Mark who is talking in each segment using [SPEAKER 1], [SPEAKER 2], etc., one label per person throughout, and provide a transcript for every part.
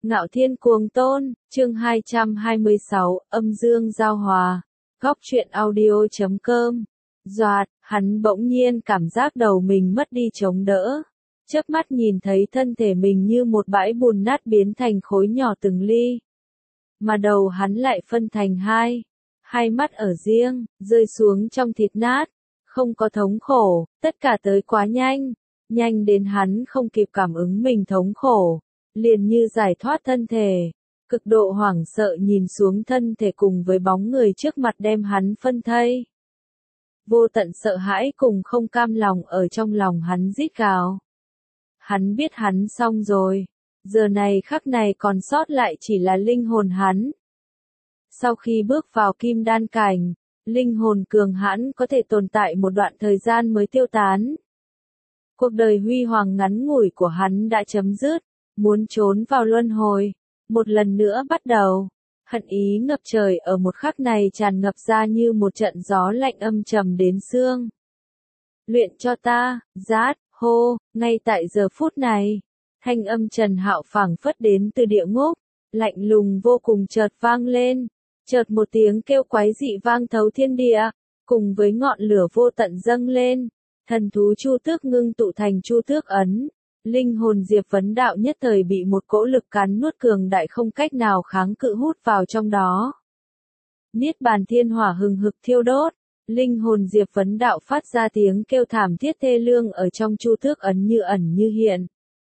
[SPEAKER 1] Ngạo Thiên Cuồng Tôn, chương 226, âm dương giao hòa. Góc truyện audio.com. Doạt, hắn bỗng nhiên cảm giác đầu mình mất đi chống đỡ. Chớp mắt nhìn thấy thân thể mình như một bãi bùn nát biến thành khối nhỏ từng ly. Mà đầu hắn lại phân thành hai mắt ở riêng, rơi xuống trong thịt nát. Không có thống khổ, tất cả tới quá nhanh. Nhanh đến hắn không kịp cảm ứng mình thống khổ. Liền như giải thoát thân thể, cực độ hoảng sợ nhìn xuống thân thể cùng với bóng người trước mặt đem hắn phân thây. Vô tận sợ hãi cùng không cam lòng ở trong lòng hắn rít gào. Hắn biết hắn xong rồi, giờ này khắc này còn sót lại chỉ là linh hồn hắn. Sau khi bước vào kim đan cảnh, linh hồn cường hãn có thể tồn tại một đoạn thời gian mới tiêu tán. Cuộc đời huy hoàng ngắn ngủi của hắn đã chấm dứt. Muốn trốn vào luân hồi, một lần nữa bắt đầu. Hận ý ngập trời ở một khắc này tràn ngập ra như một trận gió lạnh âm trầm đến xương. Luyện cho ta, rát, hô, ngay tại giờ phút này. Thanh âm Trần Hạo phảng phất đến từ địa ngục, lạnh lùng vô cùng chợt vang lên. Chợt một tiếng kêu quái dị vang thấu thiên địa, cùng với ngọn lửa vô tận dâng lên. Thần thú Chu Tước ngưng tụ thành Chu Tước ấn. Linh hồn Diệp Vấn Đạo nhất thời bị một cỗ lực cắn nuốt cường đại không cách nào kháng cự hút vào trong đó. Niết bàn thiên hỏa hừng hực thiêu đốt, linh hồn Diệp Vấn Đạo phát ra tiếng kêu thảm thiết thê lương ở trong Chu Tước ấn như ẩn như hiện.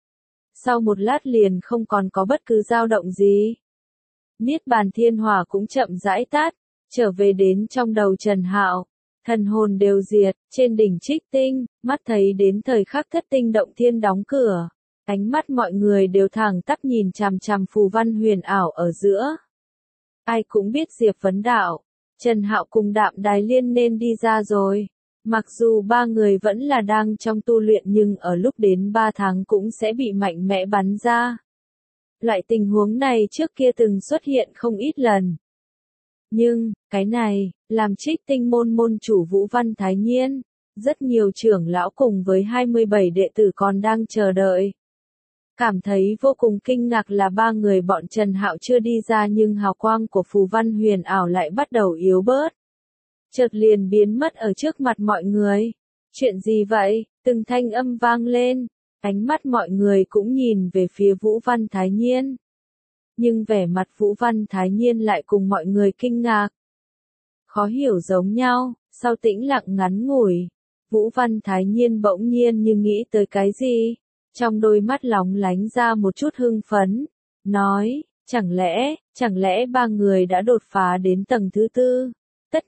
[SPEAKER 1] Sau một lát liền không còn có bất cứ dao động gì. Niết bàn thiên hỏa cũng chậm rãi tắt, trở về đến trong đầu Trần Hạo. Thần hồn đều diệt, trên đỉnh Trích Tinh, mắt thấy đến thời khắc Thất Tinh Động Thiên đóng cửa. Ánh mắt mọi người đều thẳng tắp nhìn chằm chằm phù văn huyền ảo ở giữa. Ai cũng biết Diệp Vấn Đạo, Trần Hạo cùng Đạm Đài Liên nên đi ra rồi. Mặc dù ba người vẫn là đang trong tu luyện nhưng ở lúc đến 3 tháng cũng sẽ bị mạnh mẽ bắn ra. Loại tình huống này trước kia từng xuất hiện không ít lần. Nhưng, cái này, làm Trích Tinh môn môn chủ Vũ Văn Thái Nhiên, rất nhiều trưởng lão cùng với 27 đệ tử còn đang chờ đợi. Cảm thấy vô cùng kinh ngạc là ba người bọn Trần Hạo chưa đi ra nhưng hào quang của phù văn huyền ảo lại bắt đầu yếu bớt. Chợt liền biến mất ở trước mặt mọi người. Chuyện gì vậy? Từng thanh âm vang lên, ánh mắt mọi người cũng nhìn về phía Vũ Văn Thái Nhiên. Nhưng vẻ mặt Vũ Văn Thái Nhiên lại cùng mọi người kinh ngạc. Khó hiểu giống nhau, sau tĩnh lặng ngắn ngủi, Vũ Văn Thái Nhiên bỗng nhiên như nghĩ tới cái gì, trong đôi mắt lóng lánh ra một chút hưng phấn, nói, chẳng lẽ ba người đã đột phá đến tầng thứ 4? Tất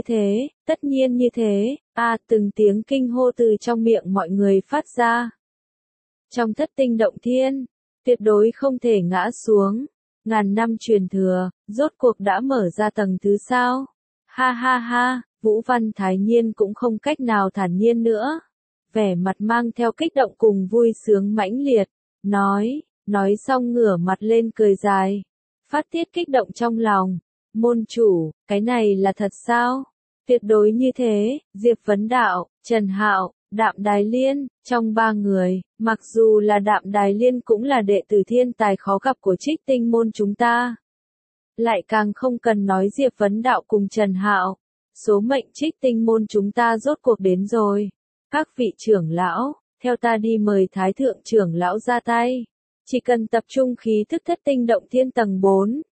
[SPEAKER 1] nhiên như thế, từng tiếng kinh hô từ trong miệng mọi người phát ra. Trong Thất Tinh Động Thiên, tuyệt đối không thể ngã xuống. Ngàn năm truyền thừa, rốt cuộc đã mở ra tầng thứ sao? Ha ha ha, Vũ Văn Thái Nhiên cũng không cách nào thản nhiên nữa. Vẻ mặt mang theo kích động cùng vui sướng mãnh liệt, nói xong ngửa mặt lên cười dài. Phát tiết kích động trong lòng. Môn chủ, cái này là thật sao? Tuyệt đối như thế, Diệp Vấn Đạo, Trần Hạo, Đạm Đài Liên, trong ba người, mặc dù là Đạm Đài Liên cũng là đệ tử thiên tài khó gặp của Trích Tinh môn chúng ta. Lại càng không cần nói Diệp Vấn Đạo cùng Trần Hạo. Số mệnh Trích Tinh môn chúng ta rốt cuộc đến rồi. Các vị trưởng lão, theo ta đi mời Thái Thượng trưởng lão ra tay. Chỉ cần tập trung khí thức Thất Tinh Động Thiên tầng 4.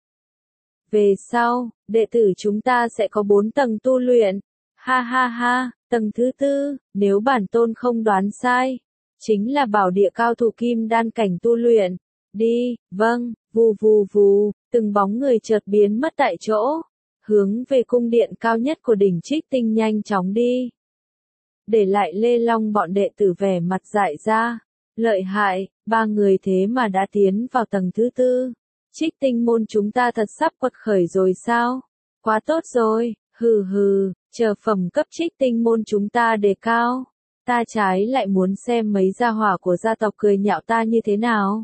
[SPEAKER 1] Về sau, đệ tử chúng ta sẽ có 4 tầng tu luyện. Ha ha ha, tầng thứ 4, nếu bản tôn không đoán sai, chính là bảo địa cao thủ kim đan cảnh tu luyện. Đi, vâng, vù vù vù, từng bóng người chợt biến mất tại chỗ, hướng về cung điện cao nhất của đỉnh Trích Tinh nhanh chóng đi. Để lại Lê Long bọn đệ tử vẻ mặt dại ra, lợi hại, ba người thế mà đã tiến vào tầng thứ 4. Trích Tinh môn chúng ta thật sắp quật khởi rồi sao? Quá tốt rồi, hừ hừ, chờ phẩm cấp Trích Tinh môn chúng ta đề cao. Ta trái lại muốn xem mấy gia hỏa của gia tộc cười nhạo ta như thế nào.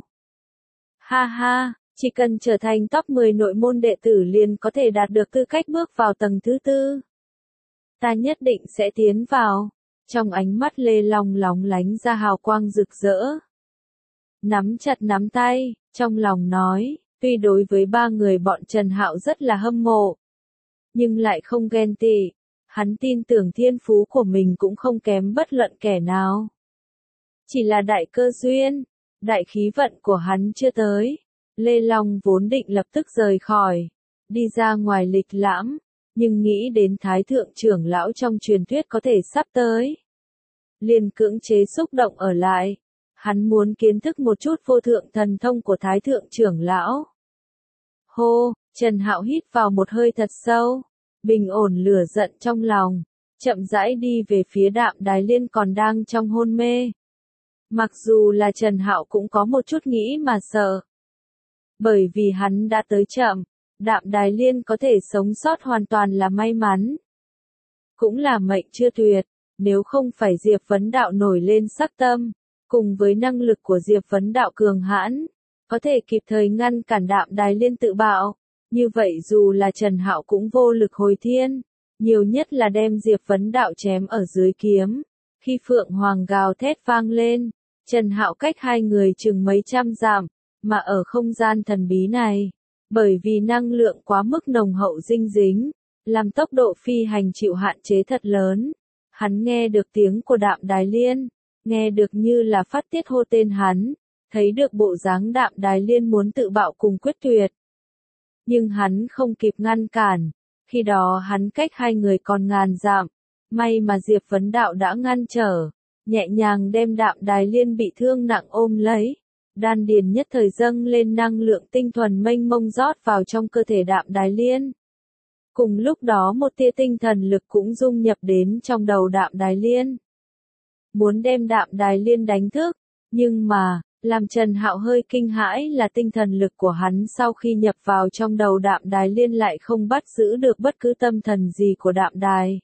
[SPEAKER 1] Ha ha, chỉ cần trở thành top 10 nội môn đệ tử liền có thể đạt được tư cách bước vào tầng thứ 4. Ta nhất định sẽ tiến vào. Trong ánh mắt Lê Long lóng lánh ra hào quang rực rỡ. nắm chặt nắm tay, trong lòng nói, tuy đối với ba người bọn Trần Hạo rất là hâm mộ, nhưng lại không ghen tị. Hắn tin tưởng thiên phú của mình cũng không kém bất luận kẻ nào. Chỉ là đại cơ duyên, đại khí vận của hắn chưa tới. Lê Long vốn định lập tức rời khỏi, đi ra ngoài lịch lãm, nhưng nghĩ đến Thái Thượng trưởng lão trong truyền thuyết có thể sắp tới. Liền cưỡng chế xúc động ở lại. Hắn muốn kiến thức một chút vô thượng thần thông của Thái Thượng trưởng lão. Hô, Trần Hạo hít vào một hơi thật sâu, bình ổn lửa giận trong lòng, chậm rãi đi về phía Đạm Đài Liên còn đang trong hôn mê. Mặc dù là Trần Hạo cũng có một chút nghĩ mà sợ. Bởi vì hắn đã tới chậm, Đạm Đài Liên có thể sống sót hoàn toàn là may mắn. Cũng là mệnh chưa tuyệt, nếu không phải Diệp Vấn Đạo nổi lên sắc tâm, cùng với năng lực của Diệp Vấn Đạo cường hãn, có thể kịp thời ngăn cản Đạm Đài Liên tự bạo. Như vậy dù là Trần Hạo cũng vô lực hồi thiên, nhiều nhất là đem Diệp Vấn Đạo chém ở dưới kiếm. Khi Phượng Hoàng gào thét vang lên, Trần Hạo cách hai người chừng mấy trăm dặm, mà ở không gian thần bí này, bởi vì năng lượng quá mức nồng hậu dinh dính, làm tốc độ phi hành chịu hạn chế thật lớn. Hắn nghe được tiếng của Đạm Đài Liên, nghe được như là phát tiết hô tên hắn, thấy được bộ dáng Đạm Đài Liên muốn tự bạo cùng quyết tuyệt. Nhưng hắn không kịp ngăn cản, khi đó hắn cách hai người còn ngàn dặm, may mà Diệp Vấn Đạo đã ngăn trở, nhẹ nhàng đem Đạm Đài Liên bị thương nặng ôm lấy. Đan điền nhất thời dâng lên năng lượng tinh thuần mênh mông rót vào trong cơ thể Đạm Đài Liên. Cùng lúc đó một tia tinh thần lực cũng dung nhập đến trong đầu Đạm Đài Liên. Muốn đem Đạm Đài Liên đánh thức, nhưng mà, làm Trần Hạo hơi kinh hãi là tinh thần lực của hắn sau khi nhập vào trong đầu Đạm Đài Liên lại không bắt giữ được bất cứ tâm thần gì của Đạm Đài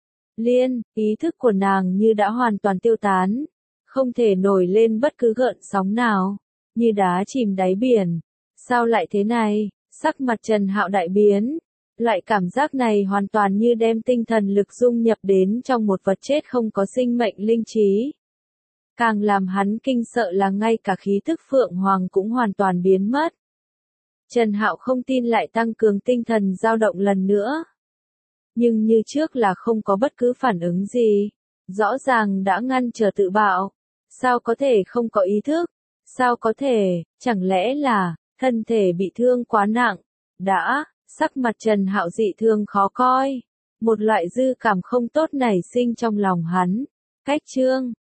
[SPEAKER 1] Liên, ý thức của nàng như đã hoàn toàn tiêu tán, không thể nổi lên bất cứ gợn sóng nào, như đá chìm đáy biển. Sao lại thế này? Sắc mặt Trần Hạo đại biến. Loại cảm giác này hoàn toàn như đem tinh thần lực dung nhập đến trong một vật chết không có sinh mệnh linh trí. Càng làm hắn kinh sợ là ngay cả khí thức Phượng Hoàng cũng hoàn toàn biến mất. Trần Hạo không tin lại tăng cường tinh thần dao động lần nữa. Nhưng như trước là không có bất cứ phản ứng gì. Rõ ràng đã ngăn trở tự bạo. Sao có thể không có ý thức? Sao có thể, chẳng lẽ là, thân thể bị thương quá nặng? Sắc mặt Trần Hạo dị thương khó coi. Một loại dư cảm không tốt nảy sinh trong lòng hắn. Cách chương